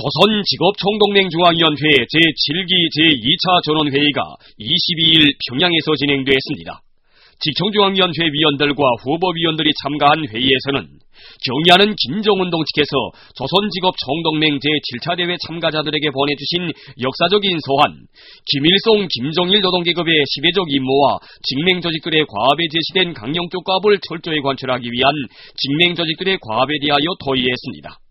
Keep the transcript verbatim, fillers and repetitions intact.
조선직업총동맹중앙위원회 제칠 기 제이 차 전원회의가 이십이 일 평양에서 진행됐습니다. 직총중앙위원회 위원들과 후보위원들이 참가한 회의에서는 경의하는 김정은동 측에서 조선직업총동맹 제칠 차 대회 참가자들에게 보내주신 역사적인 소환, 김일성, 김정일 노동계급의 시대적 임무와 직맹조직들의 과업에 제시된 강령적 과업을 철저히 관철하기 위한 직맹조직들의 과업에 대하여 토의했습니다.